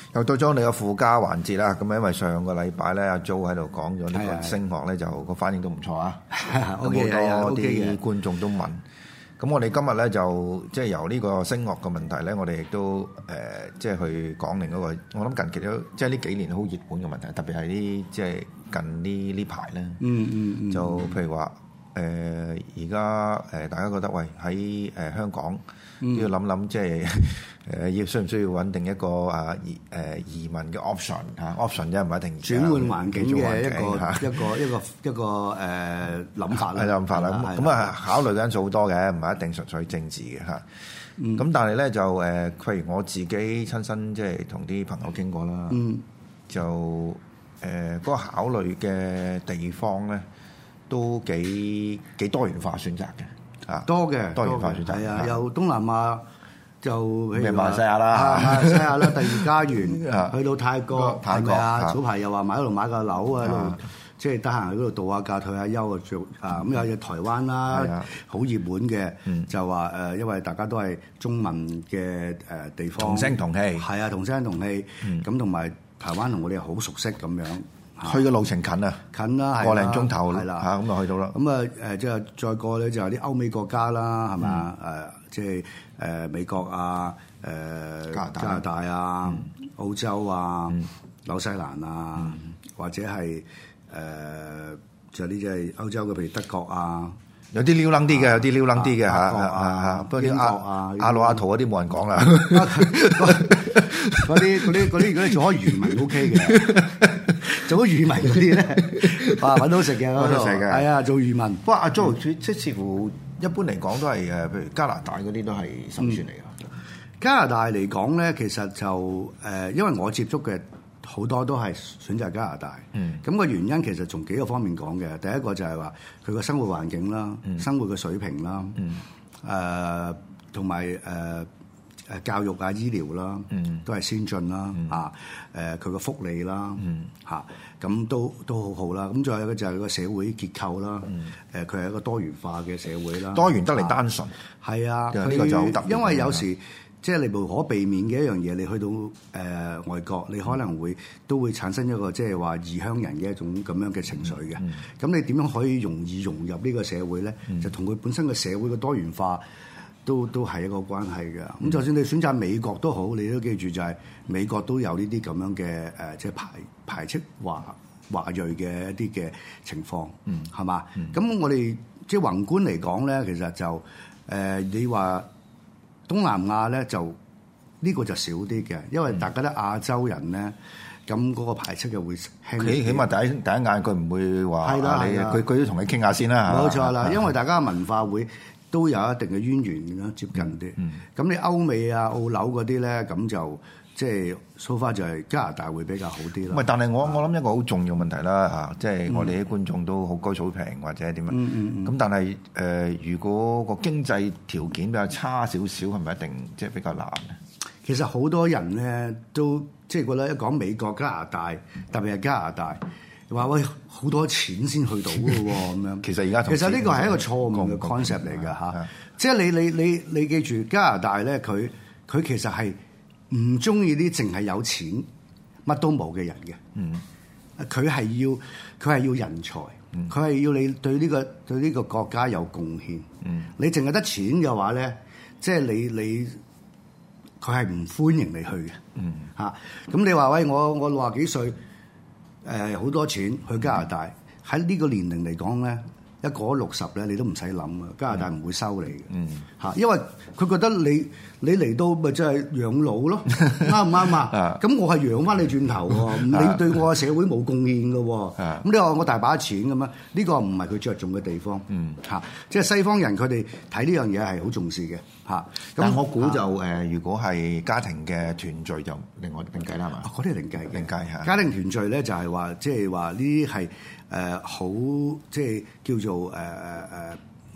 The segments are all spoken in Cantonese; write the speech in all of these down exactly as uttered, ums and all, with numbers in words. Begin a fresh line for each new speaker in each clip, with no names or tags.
又到咗我哋嘅附加環節啦，咁因為上個禮拜咧，阿 Jo 喺度講咗呢個升學咧，就個反應都唔錯啊，咁好多啲觀眾都問，咁我哋今日咧就即係由呢個升學嘅問題咧，我哋亦都誒即係去講另一個，我諗近期都即係呢幾年好熱門嘅問題，特別係啲即係近呢呢排咧，
嗯嗯嗯，
就譬如話誒而家誒大家覺得喂喺誒香港都要諗諗即係。誒要需唔需要穩定一個啊移誒移民嘅 option 嚇 option 啫，唔係一定
轉換環境嘅一個一個一個一個誒諗法啦，
係諗法啦。咁咁啊考慮嘅因素好多嘅，唔係一定純粹政治嘅嚇。咁但係咧就誒，譬如我自己親身即係同啲朋友傾過啦，就誒嗰個考慮嘅地方咧都幾幾多元化選擇嘅嚇，
多嘅
多元化選擇係啊，
有東南亞。就譬如
馬來西亞啦，
馬來西亞啦，第二家園去到泰國，
泰國
啊，早排又話買嗰度買個樓啊，喺度即係得閒喺嗰度度下假退下休啊，做啊咁有隻台灣啦，好熱門嘅，就話誒，因為大家都係中文嘅誒地方，
同聲同氣，
係啊，同聲同氣，咁同埋台灣同我哋好熟悉咁樣，
去嘅路程近啊，
近啦，
個零鐘頭
係啦，
嚇咁就去到啦。
咁啊誒，即係再過咧就係啲歐美國家啦，係嘛誒，即係。誒美國啊，誒加拿大啊，澳洲啊，紐西蘭啊，或者係誒就呢啲係歐洲嘅，譬如德國啊，
有啲撩楞啲嘅，有啲撩楞啲嘅嚇
嚇嚇，
不過啲阿阿魯阿圖嗰啲冇人講啦，
嗰啲嗰啲嗰啲如果你做開漁民 OK 嘅，做開漁民嗰啲咧，啊揾到食嘅，
揾到食嘅，
係啊，做漁民。
不過阿 Jo 即似乎。一般嚟講都係誒，譬如加拿大嗰啲都係首選嚟㗎、嗯。加拿大嚟講咧，其實就誒、呃，因為我接觸嘅好多都係選擇加拿大。嗯。咁個原因其實從幾個方面講嘅，第一個就係話佢個生活環境啦，嗯、生活嘅水平啦，嗯。誒，同埋誒誒教育啊、醫療啦，嗯，都係先進啦，嗯、啊，誒佢個福利啦，嗯，嚇。咁都都好好啦，咁再有一個就係個社會結構啦，誒佢係一個多元化嘅社會啦， 多元得嚟單純，
係啊，
呢個就好特別。
因為有時即係你無可避免嘅一樣嘢，你去到誒、呃、外國，你可能會都會產生一個即係話異鄉人嘅一種咁樣嘅情緒嘅。咁、嗯、你點樣可以容易融入呢個社會咧？嗯、就同佢本身嘅社會嘅多元化都都係一個關係嘅。咁、嗯、就算你選擇美國都好，你都記住就係美國都有呢啲咁樣嘅誒、呃，即係排排斥華華裔嘅一啲嘅情況，嗯，係嘛？咁、嗯、我哋即係宏觀嚟講咧，其實就誒、呃，你話東南亞咧就呢、呢個就少啲嘅，因為大家都亞洲人咧，咁嗰個排斥就會輕啲。
起起碼第一第一眼佢唔會話
係啦，
你佢佢都同你傾下先啦，
冇錯啦，因為大家文化會都有一定嘅淵源啦，接近啲。咁、嗯嗯、你歐美啊、澳紐嗰啲咧，咁就。即係 so far 就係加拿大會比較好啲啦。唔係，
但係我我諗一個好重要問題啦嚇，即係我哋啲觀眾都好高水平或者點樣。咁、嗯嗯、但係誒、呃，如果個經濟條件比較差少少，係咪一定即係比較難咧？
其實好多人咧都即係覺得一講美國、加拿大，特別係加拿大，話喂好多錢先去到嘅喎咁樣。
其實而家
其實呢個係一個錯誤嘅 concept 嚟㗎嚇。即係你你你你記住加拿大咧，佢佢其實係。唔中意啲淨係有錢乜都冇嘅人嘅，佢係、嗯、要佢係要人才，佢係、嗯、要你對呢、呢個對呢個國家有貢獻。嗯、你淨係得錢嘅話咧，即係你你佢係唔歡迎你去嘅。嚇、嗯，咁、啊、你話喂，我我六十幾歲，誒、呃、好多錢去加拿大，喺呢、嗯、個年齡嚟講咧。一過六十咧，你都唔使諗啊！加拿大唔會收你嘅，嚇、嗯，因為佢覺得你你嚟到咪即係養老咯，啱唔啱啊？咁我係養翻你轉頭喎，你對我嘅社會冇貢獻嘅喎，咁你話我大把錢咁啊？呢個唔係佢着重嘅地方，嚇、嗯，即係西方人佢哋睇呢樣嘢係好重視嘅，嚇。
但我估就誒、呃，如果係家庭嘅團聚就另外另計啦，係嘛？
嗰啲係另計，
另計嚇。
家庭團聚咧就係話，即係話呢啲係。誒好、呃、即係叫做誒誒誒唔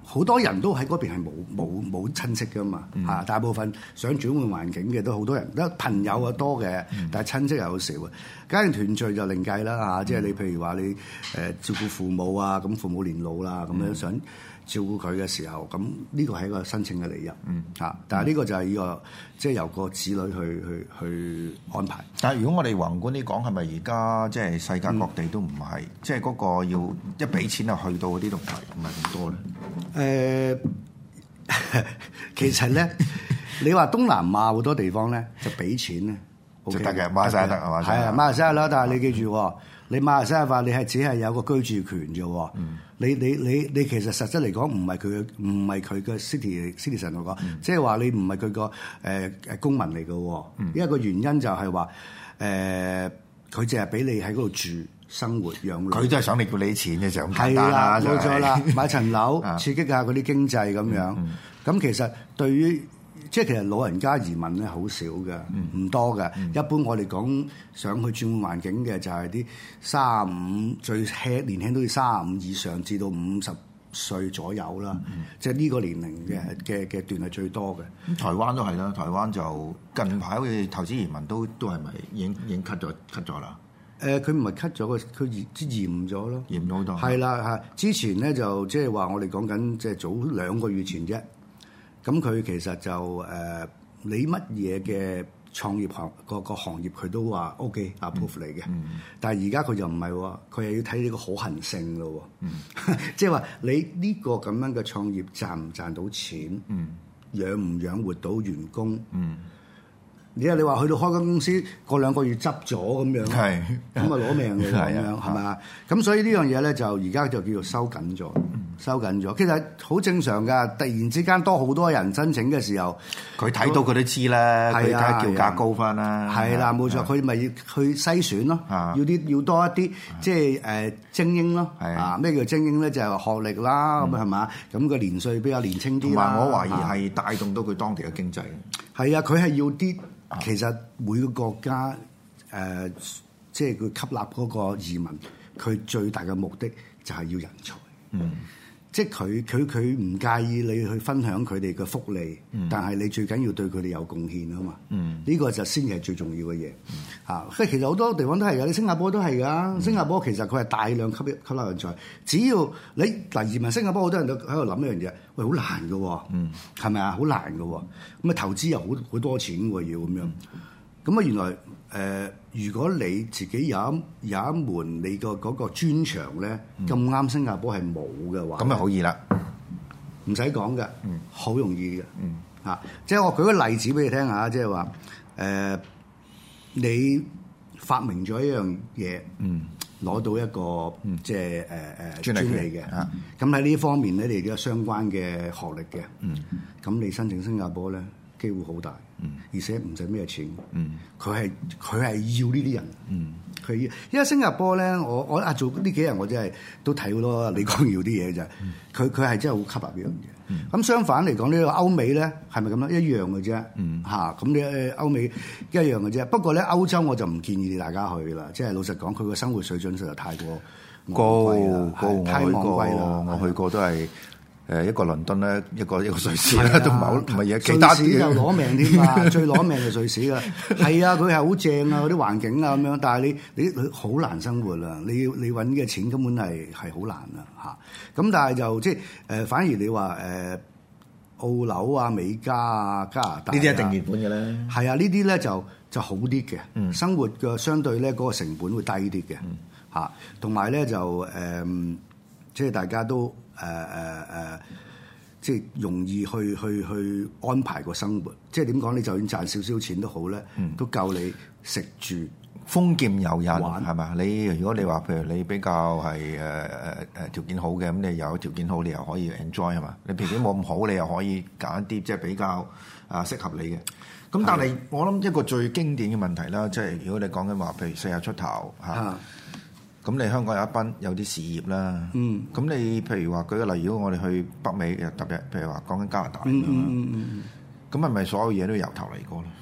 好多人都喺嗰邊係冇冇冇親戚噶嘛嚇，嗯、大部分想轉換環境嘅都好多人，得朋友啊多嘅，嗯、但係親戚又好少嘅。家庭團聚就另計啦嚇，即係、嗯、你譬如話你誒照顧父母啊，咁父母年老啦，咁樣、嗯、想照顧佢嘅時候，咁呢個係一個申請嘅理由嚇。嗯、但係呢個就係呢個即係由個子女去去去安排。
但係如果我哋宏觀啲講，係咪而家即係世界各地都唔係，嗯、即係嗰個要一俾錢就去到嗰啲都唔係唔係咁多咧？誒、
呃，其實咧，你話東南亞好多地方咧就俾錢咧，
就得嘅，馬來西亞得係嘛？
係啊，馬來西亞啦，但係你記住，嗯、你馬來西亞話你係只係有個居住權啫。嗯、你你你你其實實質嚟講唔係佢嘅，唔係佢嘅 city citizen 嚟講，即係話你唔係佢個誒誒公民嚟嘅。嗯、因為個原因就係話誒，佢淨係俾你喺嗰度住。生活養老，
佢都係想你叫你啲錢嘅就咁簡單啦，
冇錯啦，買層樓刺激下嗰啲經濟咁樣。咁、嗯嗯、其實對於即係其實老人家移民咧好少嘅，唔、嗯、多嘅。嗯、一般我哋講想去轉換環境嘅就係啲三十五最輕年輕都要三十五以上至到五十歲左右啦。嗯、即係呢個年齡嘅嘅嘅段係最多嘅。
咁台灣都係啦，台灣就近排好似投資移民都都係咪已經已經 cut 咗 cut 咗啦？
誒佢唔係 cut 咗，佢佢嚴嚴咗咯，
嚴咗好多。
係啦嚇，之前咧就即係話我哋講緊即係早兩個月前啫。咁佢其實就誒、呃、你乜嘢嘅創業行個個行業佢都話 OK approve 嚟嘅。嗯、但係而家佢就唔係喎，佢又要睇你個可行性咯喎。嗯、即係話你呢個咁樣嘅創業賺唔賺到錢？嗯、養唔養活到員工？嗯你啊！你話去到開間公司，過兩個月執咗咁樣，咁啊攞命嘅咁樣，係咪啊？咁所以呢樣嘢咧，就而家就叫做收緊咗，收緊咗。其實好正常㗎。突然之間多好多人申請嘅時候，
佢睇到佢都知啦，佢梗係叫價高翻啦。係啦，
冇錯，佢咪要去篩選咯，要啲要多一啲即係誒精英咯。啊，咩叫精英咧？就係學歷啦，咁係嘛？咁個年歲比較年青啲啦。
我懷疑係帶動到佢當地嘅經濟。
係啊，佢係要啲。其實每個國家誒、呃，即係佢吸納嗰個移民，佢最大嘅目的就係要人才。嗯，即係佢佢佢唔介意你去分享佢哋嘅福利，嗯、但係你最緊要對佢哋有貢獻啊嘛。嗯，呢個就先係最重要嘅嘢。嚇、嗯，其實好多地方都係㗎，你新加坡都係㗎。嗯、新加坡其實佢係大量吸吸納人才，只要你嗱移民新加坡，好多人都喺度諗一樣嘢，喂，好難㗎喎。嗯，係咪啊？好難㗎喎。咁啊，投資又好好多錢喎，要咁樣。咁啊，原來誒、呃，如果你自己有一有一門你個嗰個專長咧，咁啱、嗯、新加坡係冇嘅話，
咁咪好易啦，
唔使講嘅，好、嗯、容易嘅。嗯，嚇、啊，即係我舉個例子俾你聽下，即係話誒，你發明咗一樣嘢，嗯，攞到一個、嗯、即係誒誒專利嘅，咁喺呢方面咧，你都有相關嘅學歷嘅，嗯，咁你申請新加坡咧，機會好大。嗯，而且唔使咩錢，嗯，佢係佢係要呢啲人，嗯，佢要，因為新加坡咧，我我啊做呢幾日我真係都睇好多李光耀啲嘢就係，佢佢係真係好吸納呢樣嘢。咁、嗯、相反嚟講，呢個歐美咧係咪咁咧？一樣嘅啫，嗯，嚇咁你歐美一樣嘅啫。不過咧歐洲我就唔建議你大家去啦，即係老實講，佢個生活水準實在太過
高高，太昂貴啦。我去過都係。誒一個倫敦咧，一個一個瑞士咧，都唔係好唔係嘢。其他
瑞士就攞命添嘛，最攞命嘅瑞士㗎。係啊，佢係好正啊，嗰啲環境啊咁樣。但係你你好難生活啊！你要你揾嘅錢根本係係好難啊嚇。咁但係就即係誒，反而你話誒澳紐啊、美加啊、加拿大
呢啲一定原本嘅咧。
係啊，呢啲咧就就好啲嘅，嗯、生活嘅相對咧嗰個成本會低啲嘅嚇。同埋咧就誒、呃，即係大家都。誒誒誒，即係容易去去去安排個生活，即係點講？你就算賺少少錢都好咧，嗯、都夠你食住
豐儉由人係嘛？你如果你話譬如你比較係誒誒誒條件好嘅，咁你有條件好，你又可以 enjoy 係嘛？你條件冇咁好，你又可以揀一啲即係比較啊適合你嘅。咁但係我諗一個最經典嘅問題啦，即係如果你講緊話，譬如四十出頭嚇。啊咁你香港有一班有啲事業啦，咁、嗯、你譬如話舉個例，如果我哋去北美，特別譬如話講緊加拿大咁樣，咁係咪所有嘢都由頭嚟過咧？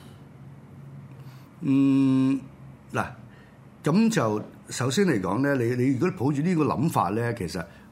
嗯，嗱，咁就首先嚟講咧，你你如果抱住呢個諗法咧，其實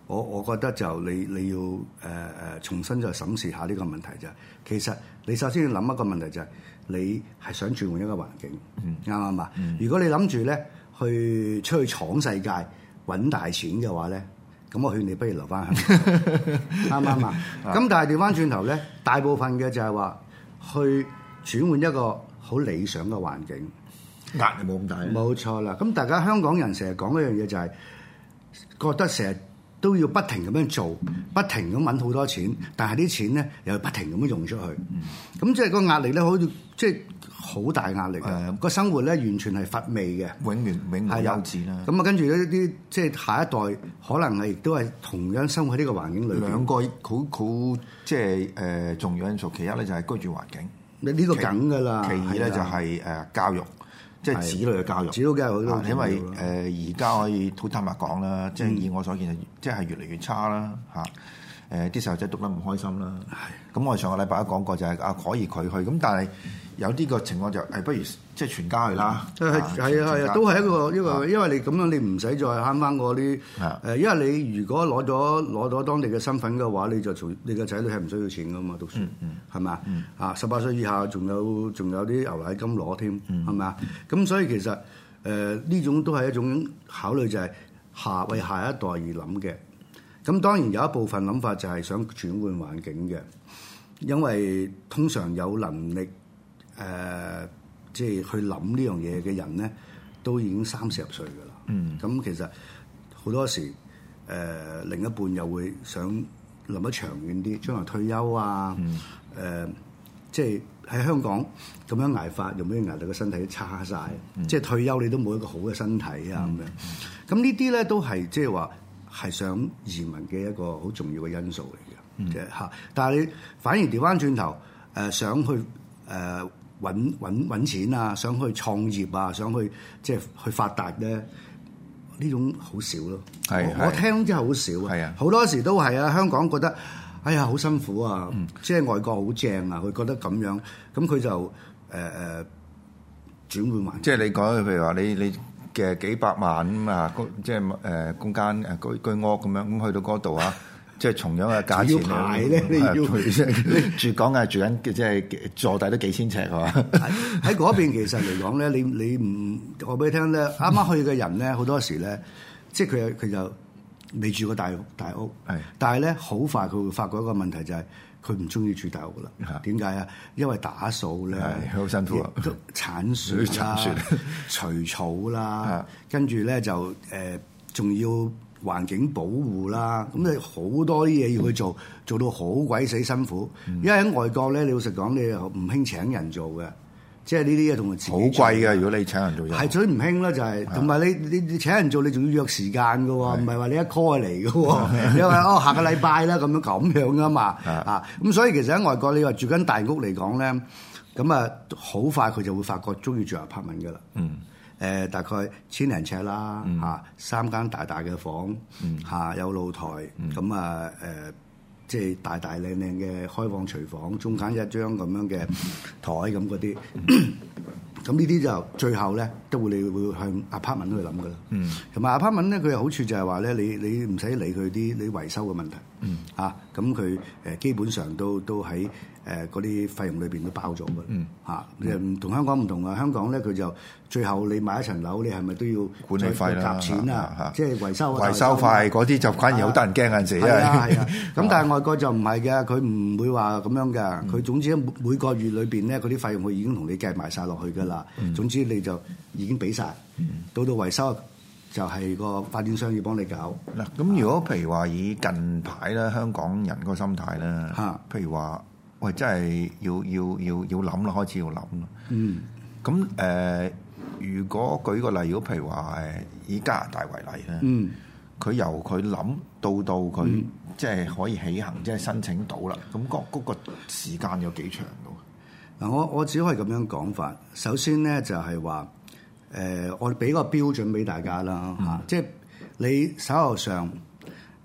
我我覺得就你你要誒誒、呃、重新再審視下呢個問題就係，其實你首先要諗一個問題就係，你係想轉換一個環境，啱唔啱啊？如果你諗住咧去出去闖世界揾大錢嘅話咧，咁我勸你不如留翻香港，啱唔啱啊？咁但係調翻轉頭咧，大部分嘅就係話去轉換一個好理想嘅環境，
壓力冇咁大。
冇錯啦。咁大家香港人成日講一樣嘢就係、是、覺得成日都要不停咁樣做，不停咁揾好多錢，但係啲錢咧又不停咁樣用出去，咁、嗯、即係個壓力咧，好似即係好大壓力啊！個、嗯、生活咧完全係乏味嘅，
永遠永無休止啦。
咁啊，跟住呢啲即係下一代可能係亦都係同樣生活喺呢個環境裏邊。
兩個好好即係誒重要因素，其一咧就係居住環境，
你呢個梗㗎啦。
其二咧就係誒教育。即係子女嘅教育，
子女教育都
因為誒而家可以好坦白講啦，即係以我所見，即係越嚟越差啦嚇。誒啲細路仔讀得唔開心啦。咁我上個禮拜都講過，就係啊可以佢去，咁但係有啲個情況就係不如即係全家去啦。係
係啊係啊，都係一個一個，因為你咁樣你唔使再慳翻嗰啲誒，因為你如果攞咗攞咗當地嘅身份嘅話，你就從你個仔女係唔需要錢噶嘛讀書，係咪啊？十八歲以下仲有仲有啲牛奶金攞添，係咪啊？咁所以其實誒呢種都係一種考慮，就係下為下一代而諗嘅。咁當然有一部分諗法就係想轉換環境嘅，因為通常有能力誒、呃，即係去諗呢樣嘢嘅人咧，都已經三四十歲㗎啦。嗯，咁其實好多時誒、呃、另一半又會想諗得長遠啲，將來退休啊，誒、嗯呃、即係喺香港咁樣捱法，又咩捱到個身體都差晒，嗯、即係退休你都冇一個好嘅身體啊咁、嗯、樣。咁呢啲咧都係即係話。係想移民嘅一個好重要嘅因素嚟嘅，即係嚇。但係你反而調翻轉頭，誒、呃、想去誒揾揾揾錢啊，想去創業啊，想去即係去發達咧，呢種好少咯。係我，我聽真係好少。係啊，好多時都係啊。香港覺得哎呀好辛苦啊，嗯、即係外國好正啊，佢覺得咁樣，咁佢就誒誒、呃、轉換環境。
即係你講，譬如話你你。嘅幾百萬咁啊，即係誒公間誒居居屋咁樣，咁去到嗰度啊，即係同樣嘅價錢
要排咧，你要
住講嘅住緊，即係坐底都幾千尺係嘛？
喺嗰邊其實嚟講咧，你你唔我俾你聽咧，啱啱去嘅人咧，好多時咧，即係佢佢就未住過大大屋，係，但係咧好快佢會發覺一個問題就係。佢唔中意住大屋噶啦，點解啊？因為打掃咧
好辛苦啊，
鏟樹啦、除草啦，跟住咧就誒仲、呃、要環境保護啦，咁你好多啲嘢要去做，做到好鬼死辛苦。嗯、因為喺外國咧，你老實講，你又唔興請人做嘅。即係呢啲嘢同埋自己好
貴嘅，如果你請人做嘢
係最唔興啦，就係同埋你你你請人做，你仲要約時間嘅喎，唔係話你一 call 嚟嘅喎，因為哦下個禮拜啦咁樣咁樣噶嘛啊，咁所以其實喺外國你話住緊大屋嚟講咧，咁啊好快佢就會發覺中意住 apartment 嘅啦。嗯，誒大概千零尺啦嚇，三間大大嘅房嚇，有露台咁啊誒。即係大大靚靚嘅開放廚房，中間一張咁樣嘅台咁嗰啲，咁呢啲就最後咧都會你會向 apartment 去諗噶啦。嗯，同埋 apartment 咧，佢嘅好處就係話咧，你你唔使理佢啲你維修嘅問題。嗯，啊，咁佢誒基本上都都喺誒嗰啲費用裏邊都包咗嘅。嗯，嚇，唔同香港唔同啊！香港咧佢就最後你買一層樓，你係咪都要
管理費啦？
夾錢啊，即係維修
維修費嗰啲就反而好得人驚嗰陣時。
係啊係啊，咁但係外國就唔係嘅，佢唔會話咁樣嘅。佢總之每每個月裏邊咧，嗰啲費用佢已經同你計埋晒落去㗎啦。總之你就已經俾晒，到到維修。就係個發展商要幫你搞
嗱，咁如果譬如話以近排咧香港人個心態咧，嚇，譬如話喂，真係要要要要諗啦，開始要諗啦。嗯，咁誒、呃，如果舉個例，如果譬如話誒以加拿大為例咧，嗯，佢由佢諗到到佢、嗯、即係可以起行，即係申請到啦，咁嗰嗰個時間有幾長到？嗱，
我我只可以咁樣講法。首先咧就係話。誒、呃，我哋俾個標準俾大家啦嚇、嗯啊，即係你手頭上誒、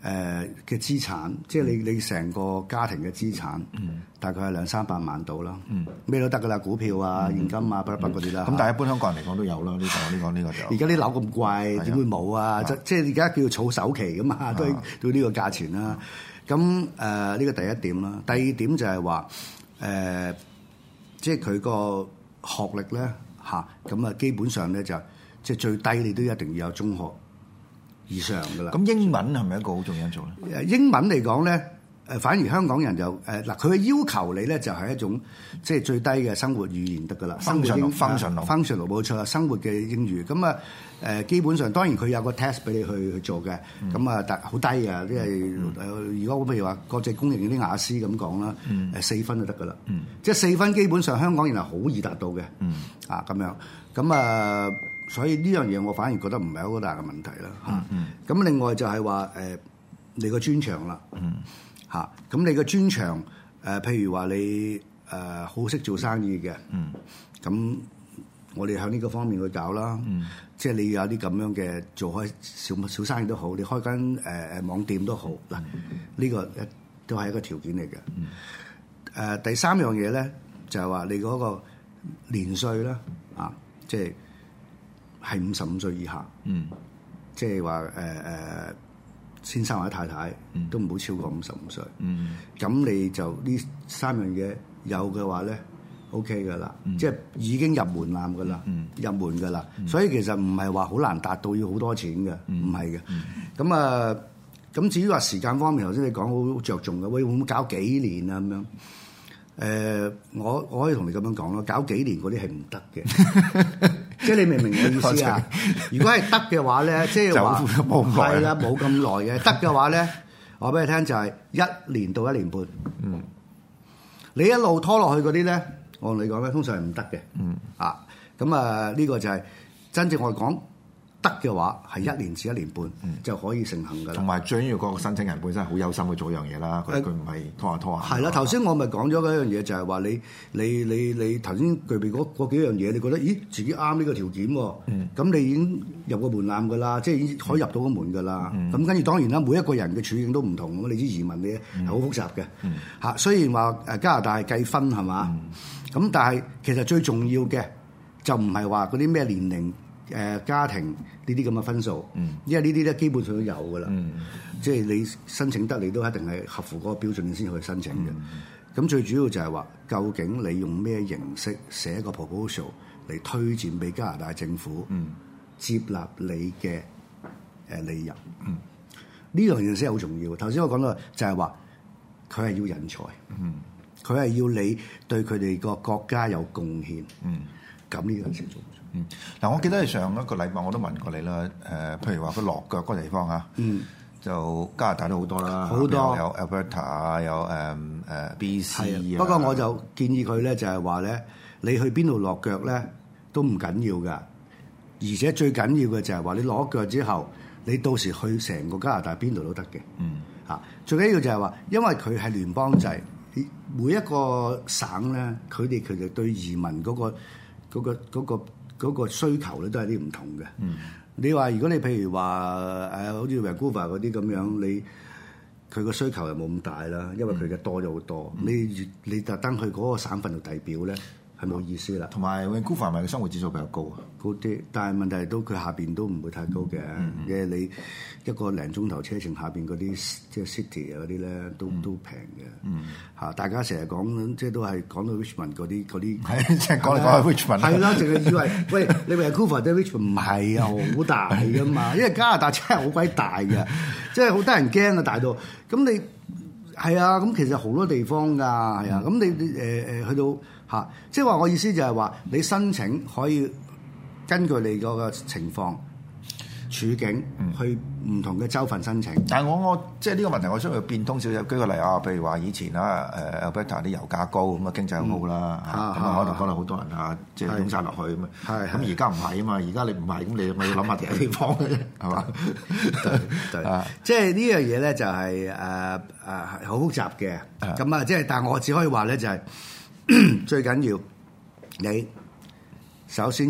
誒嘅資產，即係你你成個家庭嘅資產，嗯、大概係兩三百萬到啦，咩、嗯、都得噶啦，股票啊、現金啊、不不嗰啲啦。咁、
嗯、但係一般香港人嚟講都有啦，呢、呢個呢、呢個呢、呢個就。
而家啲樓咁貴，點會冇啊？即即係而家叫儲首期噶嘛，都到呢個價錢啦。咁誒呢個第一點啦，第二點就係話誒，即係佢個學歷咧嚇，咁啊基本上咧就即係最低你都一定要有中學以上噶啦。
咁英文係咪一個好重要因素咧？
英文嚟講咧，誒反而香港人就誒嗱，佢嘅要求你咧就係一種即係最低嘅生活語言得噶啦。生活英
functional
functional 冇錯，生活嘅英語咁啊誒，基本上當然佢有個 test 俾你去去做嘅，咁啊但好低嘅，即係誒如果譬如話國際公認嗰啲雅思咁講啦，誒四分就得噶啦，即係四分基本上香港人係好易達到嘅，啊咁樣咁啊。所以呢樣嘢我反而覺得唔係好大嘅問題啦嚇。咁、嗯嗯、另外就係話誒你個專長啦嚇。咁、嗯、你個專長誒、呃，譬如話你誒、呃、好識做生意嘅，咁、嗯、我哋向呢個方面去搞啦。嗯、即係你要有啲咁樣嘅做開小小生意都好，你開間誒誒網店都好嗱，呢、嗯、個一都係一個條件嚟嘅。誒、嗯呃、第三樣嘢咧就係、是、話你嗰個年歲啦啊，即係。係五十五歲以下，嗯、即係話誒誒先生或者太太、嗯、都唔好超過五十五歲。咁、嗯、你就呢三樣嘢有嘅話咧 ，OK 㗎啦，嗯、即係已經入門檻㗎啦，嗯、入門㗎啦。嗯、所以其實唔係話好難達到要好多錢嘅，唔係嘅。咁啊，咁、呃、至於話時間方面，頭先你講好着重嘅，喂會唔會搞幾年啊咁樣？誒、呃，我我可以同你咁樣講咯，搞幾年嗰啲係唔得嘅，即係你明唔明我意思啊？如果係得嘅話咧，即係話係啦，冇咁耐嘅，得嘅話咧，我俾你聽就係一年到一年半。嗯，你一路拖落去嗰啲咧，我同你講咧，通常係唔得嘅。嗯，啊，咁啊，呢個就係真正我哋講。得嘅話係一年至一年半、嗯、就可以成行㗎啦。同埋
最緊要個申請人本身係好有心去做一樣嘢啦，佢佢唔係拖下拖下。
係啦，頭先我咪講咗嗰樣嘢，就係話你你你你頭先具備嗰嗰幾樣嘢，你覺得咦自己啱呢個條件喎？咁、嗯、你已經入個門檻㗎啦，即係已經可以入到個門㗎啦。咁跟住當然啦，每一個人嘅處境都唔同，咁你知移民嘅係好複雜嘅嚇。嗯、雖然話誒加拿大係計分係嘛，咁、嗯、但係其實最重要嘅就唔係話嗰啲咩年齡。誒、呃、家庭呢啲咁嘅分數，嗯、因為呢啲咧基本上都有㗎啦，嗯、即係你申請得你都一定係合乎嗰個標準，你先去申請嘅。咁、嗯、最主要就係話，究竟你用咩形式寫一個 proposal 嚟推薦俾加拿大政府、嗯、接納你嘅誒理由？呢、嗯、樣嘢先係好重要。頭先我講到就係話，佢係要人才，佢係、嗯、要你對佢哋個國家有貢獻。咁呢樣先重要。
嗯，嗱，我記得係上一個禮拜我都問過你啦，誒、呃，譬如話佢落腳嗰個地方啊，嗯，就加拿大都好多啦，
好多
有 Alberta 啊，有誒誒 B C 啊。
不過我就建議佢咧，就係話咧，你去邊度落腳咧都唔緊要噶，而且最緊要嘅就係話你落腳之後，你到時去成個加拿大邊度都得嘅。嗯，嚇，最緊要就係話，因為佢係聯邦制，每一個省咧，佢哋其實對移民嗰個嗰個嗰個嗰個需求咧都係啲唔同嘅。嗯，你話如果你譬如話誒，好似 Vancouver 嗰啲咁樣，你佢個需求又冇咁大啦，因為佢嘅多咗好多。嗯、你你特登去嗰個省份度遞表咧，係冇意思啦。
同埋 Vancouver 咪嘅生活指數比較高啊，
高啲。但係問題係都佢下邊都唔會太高嘅，因為、嗯、你一個零鐘頭車程下邊嗰啲即係 city 啊嗰啲咧，都、嗯、都平嘅。嗯，嚇大家成日講即係都係講到 Richmond 嗰啲嗰啲，
係即係講嚟講去 Richmond。係
啦，淨係以為喂你 Vancouver 對 Richmond 唔係啊，好大噶嘛，因為加拿大真係好鬼大嘅，即係好得人驚啊大到。咁你係啊，咁其實好多地方㗎，係啊，咁、嗯、你誒誒去到。嚇！即係話我意思就係話，你申請可以根據你嗰個情況處境去唔同嘅州份申請。
嗯、但係我我即係呢個問題，我想要變通少少。舉個例啊，譬如話以前啦，誒 Alberta 啲油價高，咁啊經濟好好啦，咁啊可能可能好多人啊，即係湧晒落去咁啊。係咁而家唔係啊嘛，而家你唔係咁，你咪要諗下其他地方嘅啫，係嘛？
即係呢樣嘢咧，就係誒誒好複雜嘅。咁啊，即係但係我只可以話咧，就係。最緊要你首先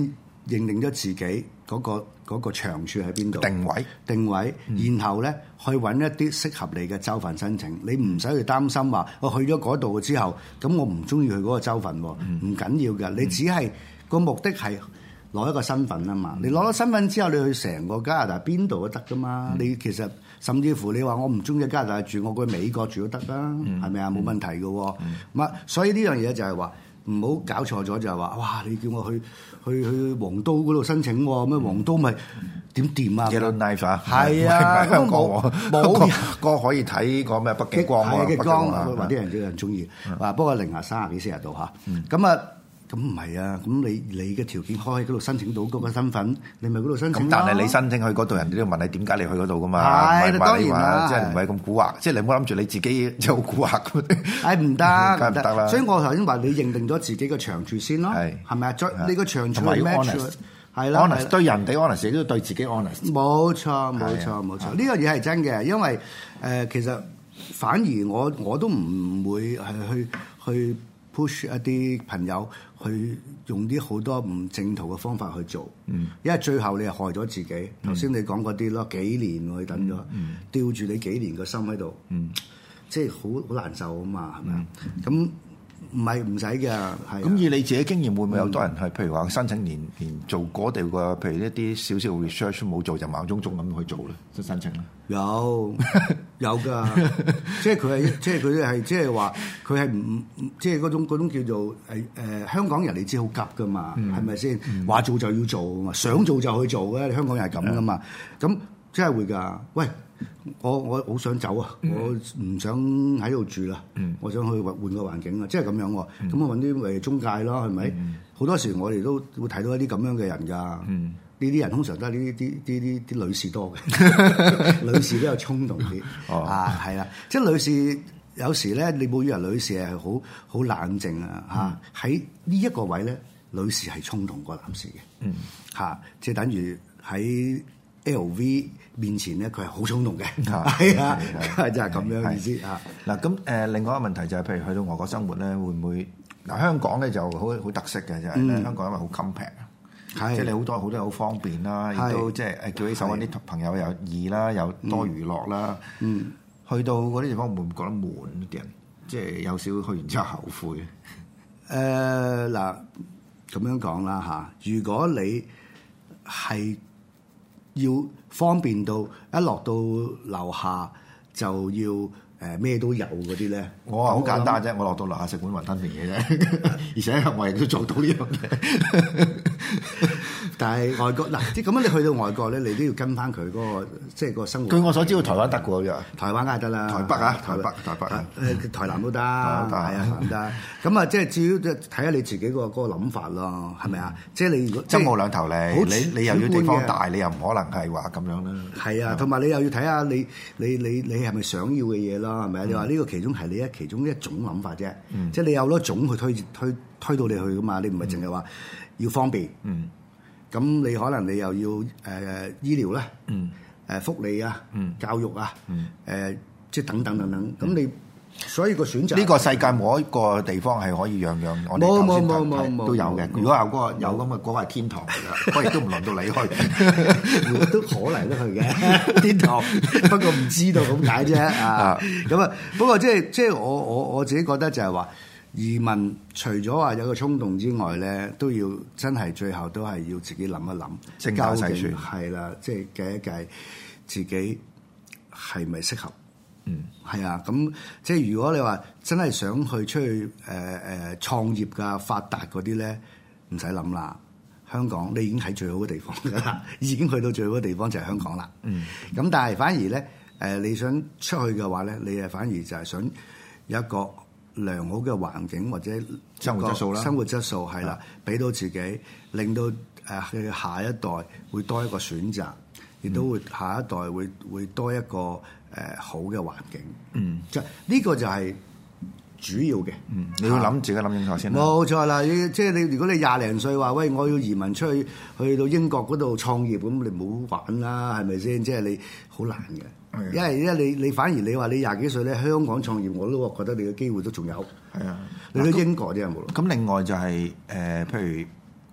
認定咗自己嗰個嗰個長處喺邊度，
定位
定位，然後咧去揾一啲適合你嘅州份申請。你唔使去擔心話我去咗嗰度之後，咁我唔中意去嗰個州份喎，唔緊要㗎。你只係個目的係攞一個身份啊嘛。你攞咗身份之後，你去成個加拿大邊度都得㗎嘛。你其實甚至乎你話我唔中意加拿大住，我去美國住都得啦，係咪啊？冇問題㗎喎。咁啊，所以呢樣嘢就係話。唔好搞錯咗就係話，哇！你叫我去去去黃都嗰度申請喎，咩黃都咪點掂啊
？Yellowknife 啊，
係啊，
香港
冇
冇個可以睇個咩北極光啊，
北極光或啲人啲人中意，啊不過零下三十幾四十度嚇，咁啊。咁唔係啊！咁你你嘅條件可以喺嗰度申請到嗰個身份，你咪嗰度申請。咁
但係你申請去嗰度，人哋都問你點解你去嗰度噶嘛？
係當然啦，
即係唔係咁蠱惑？即係你唔好諗住你自己就好蠱惑。
係唔得，
梗係唔得啦。
所以我頭先話你認定咗自己嘅長處先咯，係咪啊？再你個長處係 match，係啦，honest
對人哋 honest，亦都對自己 honest。
冇錯，冇錯，冇錯。呢樣嘢係真嘅，因為誒其實反而我我都唔會係去去 push 一啲朋友去用啲好多唔正途嘅方法去做，嗯、因為最後你係害咗自己。頭先、嗯、你講嗰啲咯，幾年我等咗，嗯、吊住你幾年個心喺度，嗯、即係好好難受啊嘛，係咪啊？咁唔係唔使嘅，係。咁
以你自己經驗，會唔會有多人係譬如話申請連連做嗰度嘅，譬如一啲少少 research 冇做就盲中中咁去做咧，即申請咧？
有有㗎，即係佢係即係佢係即係話佢係唔即係嗰種嗰種叫做誒誒、呃、香港人你知好急㗎嘛，係咪先？話做就要做嘛，想做就去做嘅，香港人係咁㗎嘛，咁真係會㗎。喂！我我好想走啊！嗯、我唔想喺度住啦，嗯、我想去換換個環境啊！即係咁樣喎。咁、嗯、我揾啲誒中介咯，係咪？好、嗯、多時我哋都會睇到一啲咁樣嘅人㗎。呢啲、嗯、人通常都係呢啲啲啲啲女士多嘅，女士比較衝動啲、哦、啊，係啦。即係女士有時咧，你冇以為女士係好好冷靜啊嚇。喺呢一個位咧，女士係衝動過男士嘅。嗯，嚇，即係等於喺 L V 面前咧，佢係好衝動嘅，係啊，就係咁樣意思啊。
嗱，咁誒，另外一個問題就係，譬如去到外國生活咧，會唔會嗱香港咧就好好特色嘅，就係咧香港因為好 compact 啊，即係你好多好多好方便啦，亦都即係誒叫起手揾啲朋友又易啦，又多娛樂啦。嗯，去到嗰啲地方會唔會覺得悶啲人？即係有少去完之後後悔。
誒嗱，咁樣講啦嚇，如果你係要方便到一落到樓下就要誒咩、呃、都有嗰啲咧，
我好簡單啫，我落到樓下食碗雲吞麵嘅啫，而且我亦都做到呢樣嘢。
但係外國嗱，即係咁樣你去到外國咧，你都要跟翻佢嗰個即係個生活。
據我所知，台灣得嘅喎，
台灣梗係得啦，
台北啊，台北、台北啊，
誒台南都得，係啊，唔得。咁啊，即係至於即係睇下你自己個嗰個諗法咯，係咪啊？即係你如果
針冇兩頭利，你你又要地方大，你又唔可能係話咁樣啦。
係啊，同埋你又要睇下你你你你係咪想要嘅嘢咯？係咪啊？你話呢個其中係你一其中一種諗法啫，即係你有好多種去推推推到你去噶嘛？你唔係淨係話要方便。咁你可能你又要誒、呃、醫療啦，誒、嗯呃、福利啊，嗯、教育啊，誒、嗯呃、即係等等等等。咁、嗯、你所以個選擇呢
個世界冇一個地方係可以樣樣我哋頭先睇都有嘅。如果有嗰個有咁嘅嗰個係天堂嚟㗎，我亦都唔輪到你去，
都可能得去嘅天堂，不過唔知道咁解啫啊。咁啊，不過即係即係我我我自己覺得就係話。移民除咗話有個衝動之外咧，都要真係最後都係要自己諗一諗，
精打細算
係啦，即係計一計自己係咪適合？嗯，係啊，咁即係如果你話真係想去出去誒誒、呃、創業㗎、發達嗰啲咧，唔使諗啦。香港你已經喺最好嘅地方㗎啦，已經去到最好嘅地方就係香港啦。嗯，咁但係反而咧誒、呃，你想出去嘅話咧，你誒反而就係想有一個良好嘅環境或者
生活質素啦，
生活質素係啦，俾到自己，令到誒佢下一代會多一個選擇，亦都會下一代會會多一個誒好嘅環境。嗯，即係呢個就係主要嘅。嗯，
你要諗自己諗清楚先。
冇錯啦，即係你如果你廿零歲話喂，我要移民出去去到英國嗰度創業，咁你唔好玩啦，係咪先？即係你好難嘅。因為因為你你反而你話你廿幾歲咧，香港創業，我都覺得你嘅機會都仲有。係啊，你去英國啲有冇？
咁另外就係、是、誒、呃，譬如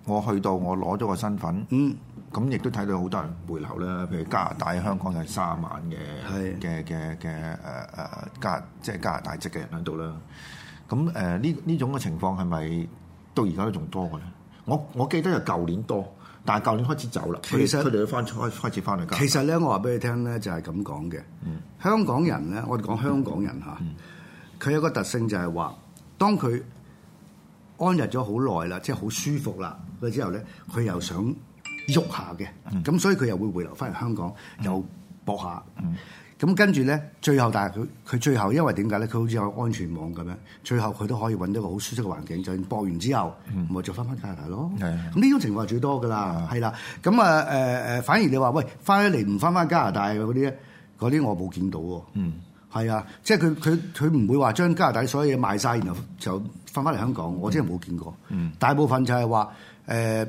我去到我攞咗個身份，
嗯，
咁亦都睇到好多人回流啦。譬如加拿大、香港有三十萬嘅嘅嘅嘅誒誒加即係加拿大籍嘅人喺度啦。咁誒呢呢種嘅情況係咪到而家都仲多嘅咧？我我記得就舊年多，但係舊年開始走啦。其實佢哋都翻開開始翻嚟。
其實咧，我話俾你聽咧，就係咁講嘅。嗯、香港人咧，我哋講香港人嚇，佢、嗯、有個特性就係話，當佢安逸咗好耐啦，即係好舒服啦，佢之後咧，佢又想喐下嘅，咁、嗯、所以佢又會回流翻嚟香港，嗯、又搏下。咁、嗯、跟住咧，最後但係佢佢最後因為點解咧？佢好似有安全網咁樣，最後佢都可以揾到個好舒適嘅環境，就搏完之後，咪、嗯、就翻返加拿大咯。咁呢、嗯、種情況係最多噶啦，係啦、嗯。咁啊誒誒，反而你話喂翻咗嚟唔翻返加拿大嗰啲咧，嗰啲我冇見到喎。嗯，係啊，即係佢佢佢唔會話將加拿大所有嘢賣晒，然後就翻返嚟香港。我真係冇見過。嗯，大部分就係話誒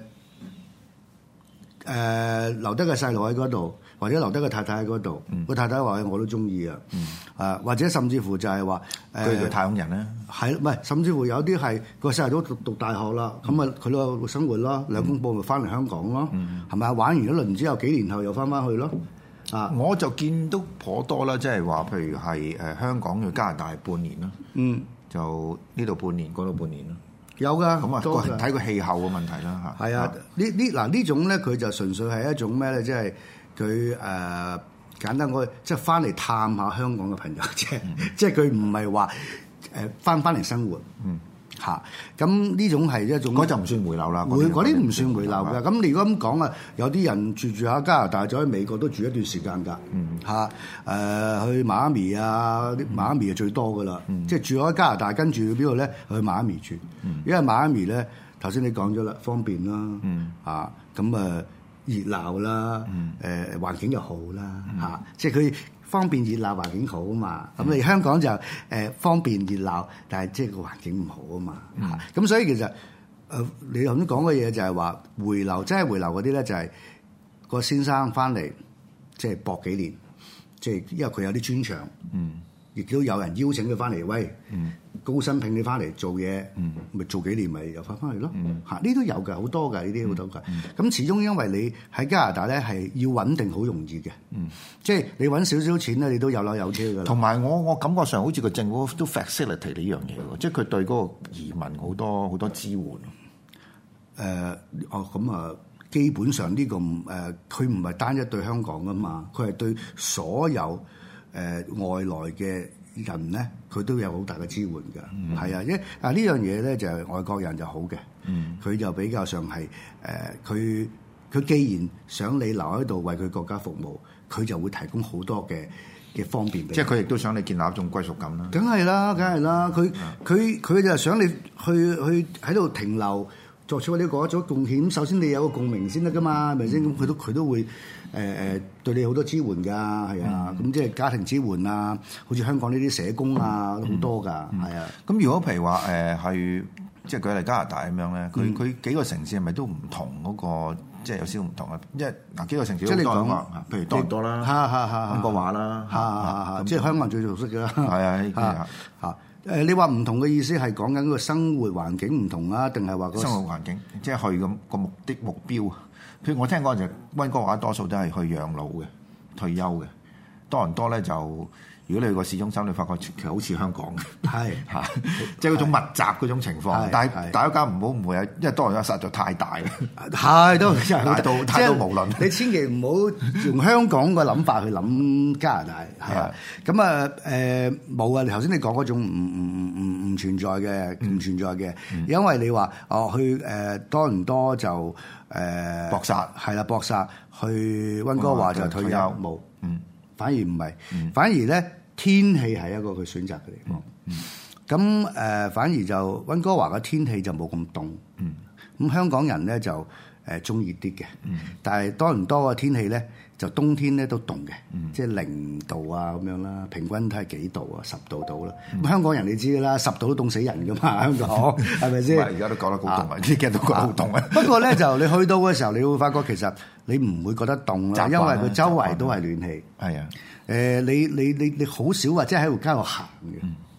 誒留低個細路喺嗰度。或者留低個太太喺嗰度，個、嗯、太太話：我都中意啊！嗯、啊，或者甚至乎就係話誒，
佢做太空人咧，
係唔係？甚至乎有啲係個細路都讀讀大學啦，咁啊佢都生活咯，兩公婆咪翻嚟香港咯，係咪啊？玩完一輪之後，幾年後又翻翻去咯。啊，
我就見到頗多啦，即係話，譬如係誒香港去加拿大半年啦，嗯，就呢度半年，嗰度半年咯。有㗎，咁啊，睇個氣候嘅問題啦嚇。係啊，
呢呢嗱呢種咧，佢就純粹係一種咩咧？即係。佢誒、呃、簡單講，即係翻嚟探下香港嘅朋友啫，嗯、即係佢唔係話誒翻翻嚟生活，嗯嚇。咁呢種係一種，
嗰就唔算回流啦。
回嗰啲唔算回流嘅。咁你如果咁講啊，有啲人住住喺加拿大，走喺美國都住一段時間㗎，嗯嚇。誒、呃、去邁阿密啊，啲邁阿密係最多㗎啦，嗯、即係住喺加拿大，跟住邊度咧去邁阿密住，嗯、因為邁阿密咧頭先你講咗啦，方便啦，嗯嚇咁啊。熱鬧啦，誒、嗯呃、環境又好啦，嚇、嗯，即係佢方便熱鬧環境好啊嘛。咁、嗯、你香港就誒、呃、方便熱鬧，但係即係個環境唔好啊嘛，嚇、嗯。咁所以其實誒、呃、你頭先講嘅嘢就係話回流，即係回流嗰啲咧就係個先生翻嚟即係搏幾年，即係因為佢有啲專長，嗯，亦都有人邀請佢翻嚟，喂，嗯。高薪聘你翻嚟做嘢，咪、嗯、做幾年咪又翻翻嚟咯？嚇、嗯，呢都有㗎，好多㗎，呢啲好多㗎。咁、嗯、始終因為你喺加拿大咧係要穩定好容易嘅，嗯、即係你揾少少錢咧，你都有樓有車㗎啦。
同埋我我感覺上好似個政府都 facilitate 呢樣嘢喎，即係佢對嗰個移民好多好多支援。誒、
呃，哦，咁啊，基本上呢、呢個誒，佢唔係單一對香港㗎嘛，佢係對所有誒、呃、外來嘅人咧，佢都有好大嘅支援㗎，係、嗯、啊，因啊呢樣嘢咧就係外國人就好嘅，佢、嗯、就比較上係誒，佢、呃、佢既然想你留喺度為佢國家服務，佢就會提供好多嘅嘅方便俾你。
即係佢亦都想你建立一種歸屬感啦。
梗係啦，梗係啦，佢佢佢就想你去去喺度停留，作出呢個咗貢獻。首先你有個共鳴先得㗎嘛，係咪先？咁佢都佢都會。誒誒、呃、對你好多支援㗎，係啊，咁、嗯、即係家庭支援啊，好似香港呢啲社工啊，好、嗯、多㗎，係、嗯、啊。
咁如果譬如話誒係即係舉例加拿大咁樣咧，佢佢、嗯、幾個城市係咪都唔同嗰、那個，即係有少少唔同啊？因為嗱幾個城市都多啊，譬如多倫多啦，
嚇嚇嚇，
溫哥華啦，
嚇嚇嚇，即係香港人最熟悉㗎啦。
係啊，嚇
嚇誒，你話唔同嘅意思係講緊個生活環境唔同啊，定係話個
生活環境，即係去咁個目的目標。譬如我聽講就溫哥華多數都係去養老嘅、退休嘅，多倫多咧就如果你去個市中心，你發覺其實好似香港嘅，係嚇，即係嗰種密集嗰種情況。但係大家唔好誤會啊，因為多倫多實在太大啦，
係都真係
大到大到無論。
你千祈唔好用香港個諗法去諗加拿大，係啊。咁啊誒冇啊，頭先你講嗰種唔唔唔唔存在嘅，唔存在嘅，因為你話哦去誒多倫多就。誒
搏殺係
啦，搏殺去溫哥華就退休冇，嗯，反而唔係，嗯、反而咧天氣係一個佢選擇嘅地方。咁誒、嗯嗯呃，反而就溫哥華嘅天氣就冇咁凍，嗯，咁香港人咧就誒中意啲嘅，嗯、但係多倫多嘅天氣咧就冬天咧都凍嘅，嗯、即係零度啊咁樣啦，平均都係幾度啊，十度到啦。咁、嗯、香港人你知㗎啦，十度都凍死人㗎嘛，香港係咪先？
而家都覺得好凍啊，呢幾日都覺得好凍啊。
不過咧就你去到嘅時候，你會發覺其實你唔會覺得凍啦，因為佢周圍都係暖氣。係啊，誒你你你你好少話即係喺條街度行嘅。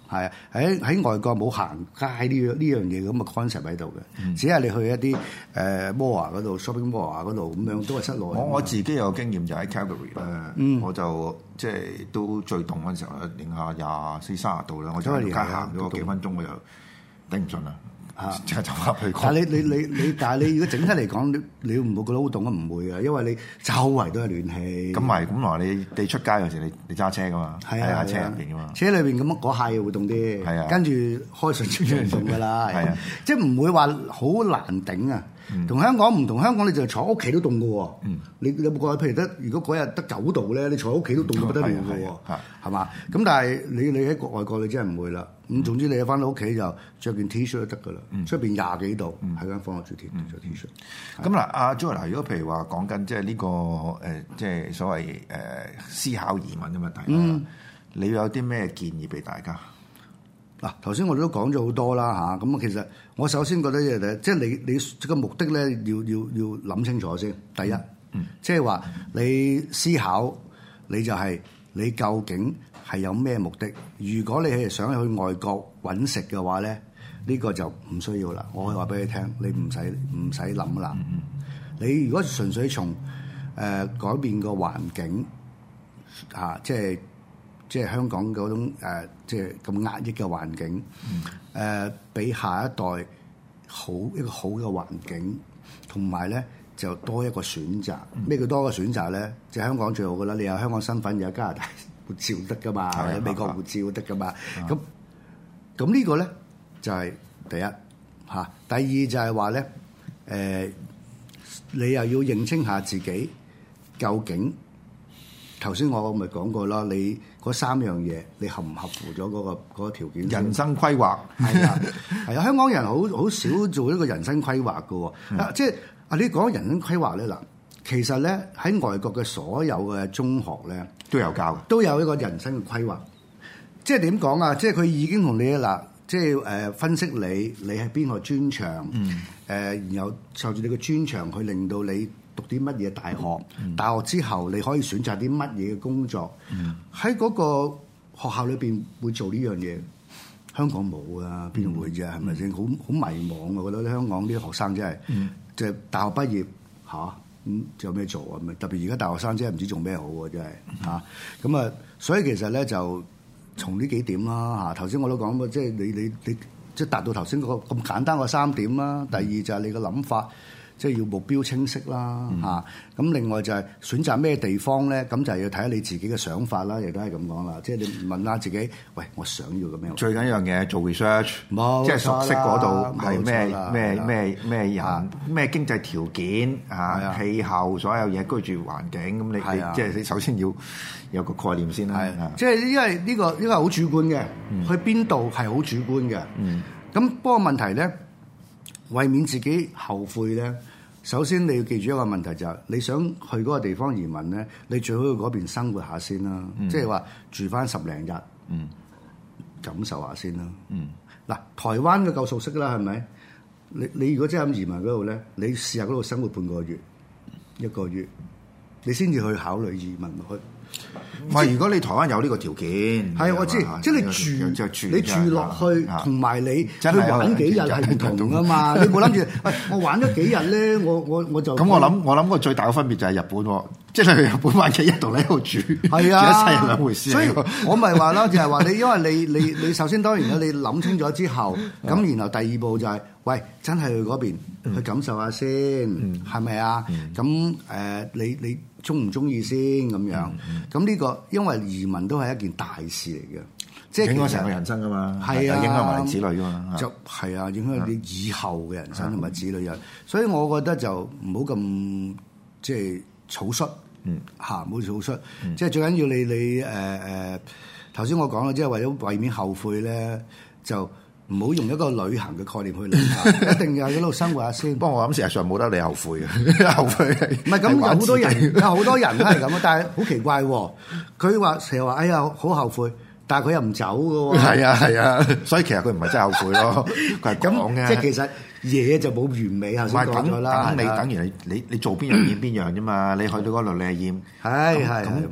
係啊，喺喺外國冇行街呢樣呢樣嘢咁嘅 concept 喺度嘅，嗯、只係你去一啲誒 mall 嗰度 shopping mall 嗰度咁樣都係室內。
我我自己有經驗就喺 Calgary 啦、嗯，我就即係都最凍嗰陣時候咧，零下廿四三十度啦，我就喺街行咗幾分鐘，我就頂唔順啦。啊！即係就入去講。
但係你你你你，但係你如果整體嚟講，你你唔會覺得好凍啊？唔會啊，因為你周圍都係暖氣。
咁咪咁話你你出街嗰時你你揸車噶嘛？係啊，喺車入邊噶嘛。
車裏邊咁嗰下會凍啲。係啊。跟住開水出出唔凍㗎啦。係啊。即係唔會話好難頂啊！同香港唔同，香港你就坐屋企都凍㗎喎。嗯。你你有冇覺得？譬如得如果嗰日得九度咧，你坐屋企都凍到不得了㗎喎。係嘛？咁但係你你喺外國你真係唔會啦。咁總之你一翻到屋企就着件 T 恤就得㗎啦，出邊廿幾度喺間房度着 T 着 T 恤。
咁嗱，阿 Joey 嗱，如果譬如話講緊即係呢個誒，即係所謂誒思考移民嘅問題，嗯，你有啲咩建議俾大家？
嗱，頭先我哋都講咗好多啦嚇，咁啊其實我首先覺得嘢即係你你個目的咧要要要諗清楚先。第一，即係話你思考你就係你究竟係有咩目的？如果你係想去外國揾食嘅話咧，呢、呢個就唔需要啦。我可以話俾你聽，你唔使唔使諗啦。嗯、你如果純粹從誒、呃、改變個環境啊，即係即係香港嗰種、呃、即係咁壓抑嘅環境，誒俾、嗯呃、下一代好一個好嘅環境，同埋咧就多一個選擇。咩叫、嗯、多一個選擇咧？就係、香港最好嘅啦，你有香港身份，有加拿大護照得噶嘛，或者美國護照得噶嘛，咁咁呢個咧就係第一嚇，第二就係話咧誒，你又要認清下自己究竟頭先我咪講過啦，你嗰三樣嘢你合唔合乎咗嗰個嗰個條件？
人生規劃
係啊係啊，香港人好好少做呢個人生規劃噶喎，啊即係啊你講人生規劃咧嗱。其實咧喺外國嘅所有嘅中學咧
都有教嘅，
都有一個人生嘅規劃。即係點講啊？即係佢已經同你嗱，即係誒分析你，你係邊個專長，誒、嗯呃，然後就住你嘅專長去令到你讀啲乜嘢大學，嗯、大學之後你可以選擇啲乜嘢嘅工作。喺嗰、嗯、個學校裏邊會做呢樣嘢，香港冇啊，邊度會啫？係咪先？好好迷茫啊！我覺得香港啲學生真係，即係、嗯、大學畢業嚇。啊咁仲、嗯、有咩做啊？特別而家大學生真係唔知做咩好喎，真係嚇。咁啊，所以其實咧就從呢幾點啦嚇。頭先我都講過，即係你你你即係達到頭先嗰個咁簡單個三點啦。第二就係你個諗法，即係要目標清晰啦嚇。咁、嗯、另外就係選擇咩地方咧，咁就係要睇下你自己嘅想法啦。亦都係咁講啦，即係你問下自己，喂，我想要咁樣。
最緊要一樣嘢做 research，即係熟悉嗰度係咩咩咩咩人，咩經濟條件啊、氣候所有嘢、居住環境，咁你你即係你首先要有個概念先啦。
即係因為呢個呢個係好主觀嘅，去邊度係好主觀嘅。咁不過問題咧，為免自己後悔咧。首先你要記住一個問題就係、是，你想去嗰個地方移民咧，你最好去嗰邊生活下先啦，即係話住翻十零日，嗯、感受下先啦。嗱、嗯，台灣嘅夠熟悉啦，係咪？你你如果真係咁移民嗰度咧，你試下嗰度生活半個月、一個月，你先至去考慮移民去。
唔係，如果你台灣有呢個條件，
係我知，即係你住，你住落去，同埋你去玩幾日係唔同噶嘛？你冇諗住，喂，我玩咗幾日咧，我我我就咁
我諗，我諗個最大嘅分別就係日本喎，即係你去日本玩幾日同你喺度住，係啊，住一世係兩回事。
所以我咪話啦，就係話你，因為你你你首先當然啦，你諗清楚之後，咁然後第二步就係，喂，真係去嗰邊去感受下先，係咪啊？咁誒，你你。中唔中意先咁樣？咁呢、嗯嗯、個因為移民都係一件大事嚟嘅，即係影響成個人生噶嘛，係啊，影響埋你子女噶嘛，就係啊，影響你以後嘅人生同埋子女人。嗯、所以我覺得就唔好咁即係草率，嗯嚇，唔好草率。嗯、即係最緊要你你誒誒頭先我講啦，即係為咗為免後悔咧，就。唔好用一個旅行嘅概念去理解，一定要喺嗰度生活下先。
不過我諗事實上冇得你後悔嘅，後悔
唔係咁，有好多人有好多人都係咁啊！但係好奇怪喎，佢話成日話哎呀好後悔，但係佢又唔走嘅喎。
係啊係啊，所以其實佢唔係真係後悔咯，佢係講嘅。
即係其實嘢就冇完美，頭先講咗啦。
咁你等於你你你做邊樣驗邊樣啫嘛？你去到嗰度你係驗，
係係。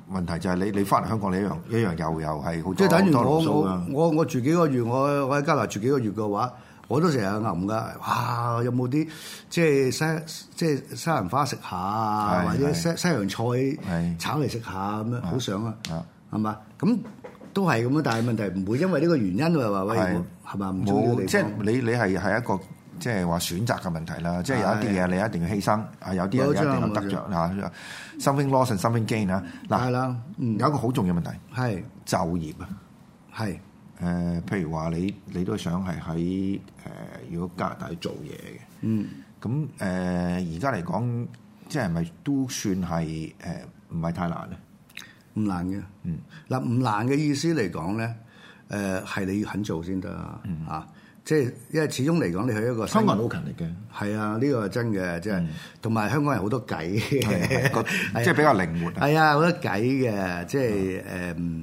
問題就係你你翻嚟香港，你一樣一樣又又係好多
即係等於我我
多我
我我住幾個月，我我喺加拿大住幾個月嘅話，我都成日揞㗎。哇！有冇啲即係西即係西蘭花食下，或者西西洋菜炒嚟食下咁樣，好想啊，係嘛？咁都係咁樣，但係問題唔會因為呢個原因話話喂係嘛唔中意
即係你你係係一個。即係話選擇嘅問題啦，即係有一啲嘢你一定要犧牲，係有啲嘢一定要得着嚇。Something lost and something gain 啊！嗱，係啦，有一個好重要問題係就業啊，係誒，譬如話你你都想係喺誒，如果加拿大做嘢嘅，嗯，咁誒而家嚟講，即係咪都算係誒唔係太難咧？
唔難嘅，嗯，嗱唔難嘅意思嚟講咧，誒係你要肯做先得啊，嚇。即係，因為始終嚟講，你去一個
香港人好勤力嘅，
係啊，呢個係真嘅，即係同埋香港人好多計，即
係比較靈活。
係啊，好多計嘅，即係誒，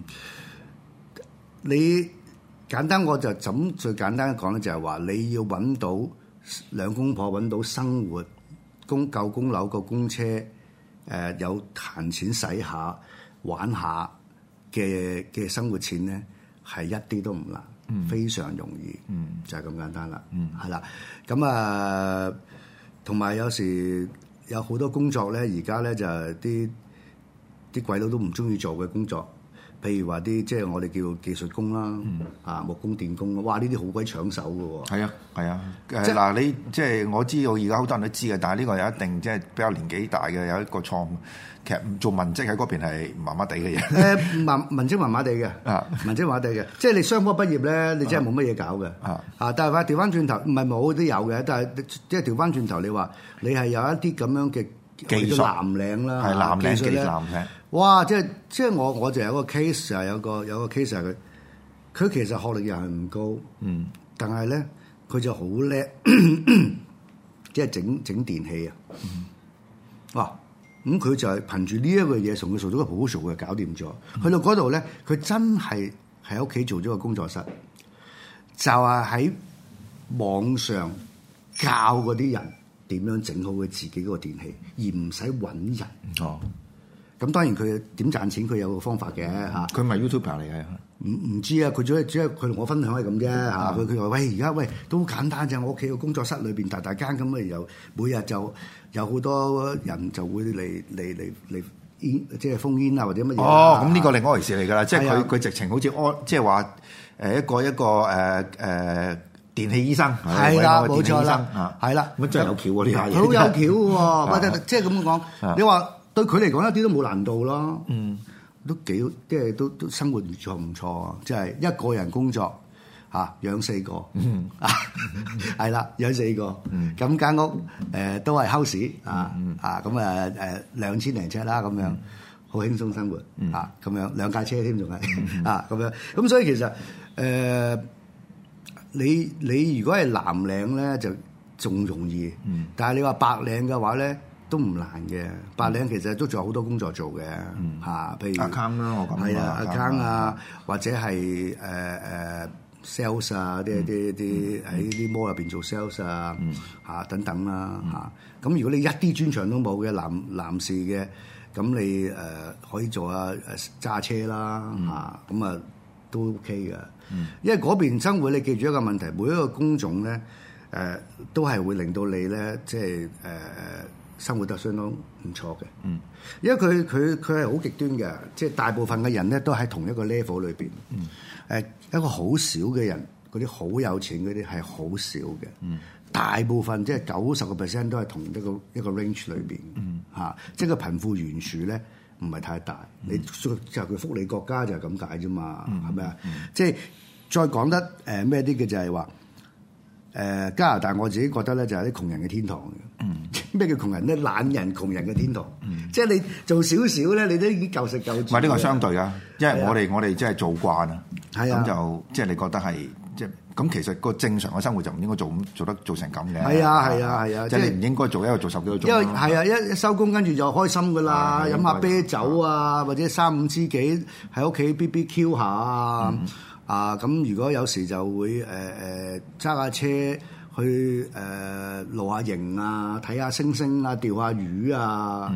你簡單我就咁最簡單講咧，就係話你要揾到兩公婆揾到生活供夠供樓個供車，誒有閒錢使下玩下嘅嘅生活錢咧，係一啲都唔難。嗯、非常容易，嗯、就係咁簡單啦，係、嗯、啦。咁啊，同埋有，有時有好多工作咧，而家咧就係啲啲鬼佬都唔中意做嘅工作，譬如話啲即係我哋叫技術工啦，嗯、啊木工、電工，哇！呢啲好鬼搶手嘅喎。係啊，
係啊。誒嗱、呃，你即係我知道而家好多人都知嘅，但係呢個有一定即係比較年紀大嘅有一個錯誤。其實做文職喺嗰邊係麻麻地嘅嘢。
誒文文職麻麻地嘅，文職麻麻地嘅，即係你商科畢業咧，你真係冇乜嘢搞嘅。啊，啊但係話調翻轉頭，唔係冇都有嘅，但係即係調翻轉頭，你話你係有一啲咁樣嘅
技術藍
領啦，
係藍領技術藍領。
哇！即係即係我我就有個 case 就係有個有個 case 係佢，佢其實學歷又係唔高，嗯，但係咧佢就好叻，即係整整電器啊，嗯、哇！咁佢就係憑住呢一個嘢，同佢做咗個 proposal 嘅搞掂咗。去到嗰度咧，佢真係喺屋企做咗個工作室，就係喺網上教嗰啲人點樣整好佢自己嗰個電器，而唔使揾人。哦，咁當然佢點賺錢，佢有個方法嘅嚇。
佢唔係 YouTuber 嚟嘅。
唔唔知啊，佢只係只係佢同我分享係咁啫嚇。佢佢話喂，而家喂都好簡單啫，我屋企個工作室裏邊大大間咁啊，又每日就有好多人就會嚟嚟嚟嚟煙，即係封煙啊或者乜嘢。
哦，咁呢個另外一回事嚟㗎啦，即係佢佢直情好似安，即係話誒一個一個誒誒電器醫生。
係啦，冇錯啦，係啦，
咁真係有橋喎呢下嘢。
好有橋喎，或者即係咁講，你話對佢嚟講一啲都冇難度咯。嗯。都幾即係都都生活唔錯唔錯啊！即係一個人工作嚇養四個，啊係啦養四個，咁間屋誒都係 house 啊啊咁啊誒兩千零尺啦咁樣，好輕鬆生活啊咁樣兩架車添仲係啊咁樣，咁所以其實誒你你如果係藍領咧就仲容易，但係你話白領嘅話咧，都唔難嘅，白領其實都仲有好多工作做嘅嚇，譬如
account 啦，我咁
係啊 account 啊，或者係誒誒 sales 啊，啲啲啲喺啲 mall 入邊做 sales 啊嚇等等啦嚇。咁如果你一啲專長都冇嘅男男士嘅，咁你誒可以做下誒揸車啦嚇，咁啊都 OK 嘅。因為嗰邊生活你記住一個問題，每一個工種咧誒都係會令到你咧即係誒。生活得相當唔錯嘅，嗯，因為佢佢佢係好極端嘅，即係大部分嘅人咧都喺同一個 level 裏邊，嗯，誒一個好少嘅人，嗰啲好有錢嗰啲係好少嘅，嗯，大部分即係九十個 percent 都係同一個一個 range 裏邊，嗯，嚇，即係個貧富懸殊咧唔係太大，嗯、你就係佢福利國家就係咁解啫嘛，係咪啊？即係再講得誒咩啲嘅就係話。誒、呃、加拿大我自己覺得咧就係啲窮人嘅天堂嘅。咩、嗯、叫窮人咧？懶人窮人嘅天堂。嗯、即係你做少少咧，你都已經夠食夠住。唔係呢個相對啊，因為我哋、啊、我哋即係做慣啊，咁就即係你覺得係即係咁。其實個正常嘅生活就唔應該做做得做成咁嘅。係啊係啊係啊，即係你唔應該做一個做十幾個鐘。因為係啊，一收工跟住就開心噶啦，飲下啤酒啊，或者三五知己喺屋企 B B Q 下啊。嗯啊，咁如果有時就會誒誒揸下車去誒露下營啊，睇下星星啊，釣下魚啊，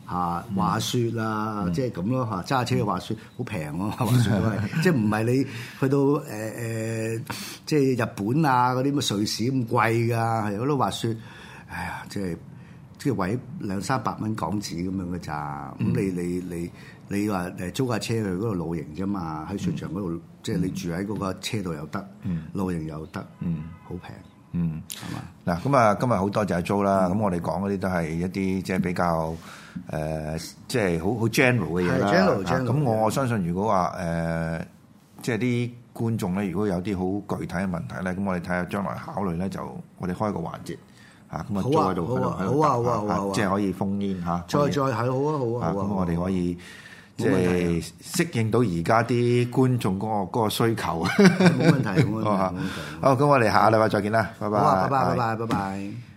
嚇滑雪啊，即係咁咯嚇，揸車嘅滑雪好平喎，滑雪都係，即係唔係你去到誒誒，即係日本啊嗰啲咁嘅瑞士咁貴㗎，係嗰度滑雪，哎呀，即係即係為兩三百蚊港紙咁樣嘅咋，咁你你你你話誒租架車去嗰度露營啫嘛，喺雪場嗰度，即係你住喺嗰個車度又得，露營又得，好平。
嗯，係嘛？嗱，咁啊，今日好多謝阿 Joe 啦。咁我哋講嗰啲都係一啲即係比較誒，即係好好 general 嘅嘢啦。
general general。
咁我相信，如果話誒，即係啲觀眾咧，如果有啲好具體嘅問題咧，咁我哋睇下將來考慮咧，就我哋開個環節嚇，咁啊 Joe 喺度喺度喺度答，即係可以烽煙嚇。
再再係好啊好啊好啊！
咁我哋可以即係適應到而家啲觀眾嗰個嗰個需求啊！
冇問題，冇問題，冇問題。
好，咁我哋下個禮拜再見啦，拜拜。
好啊，拜拜，拜拜，拜拜。